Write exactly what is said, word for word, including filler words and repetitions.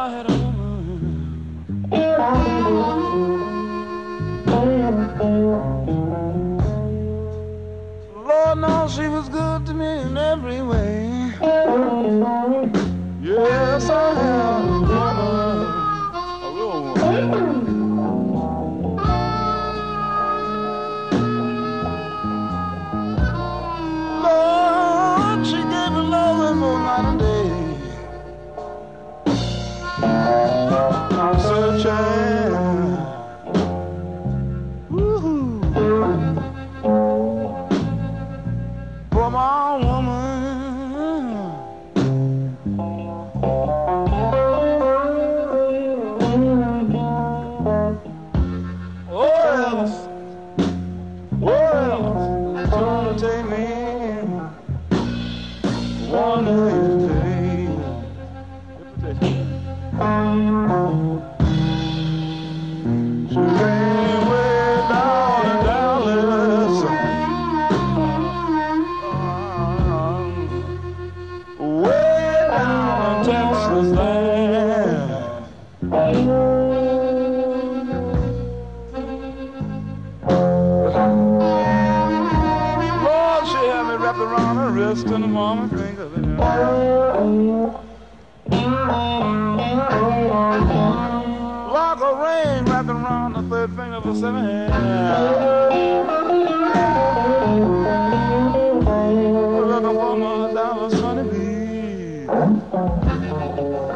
I had a woman. Lord knows she was good to me in every way. Yes, I had a woman, a real woman. Lord, she gave me love more night and day. I'm searching, woo-hoo, for my woman. Where else, where else is gonna take me? One day, she came way down in Dallas, way down in Texas land. Lord, she had me wrapped around her wrist and the mama finger. Like a ring wrapped around the third finger of a seven hand. Looking for my Dallas honey bee.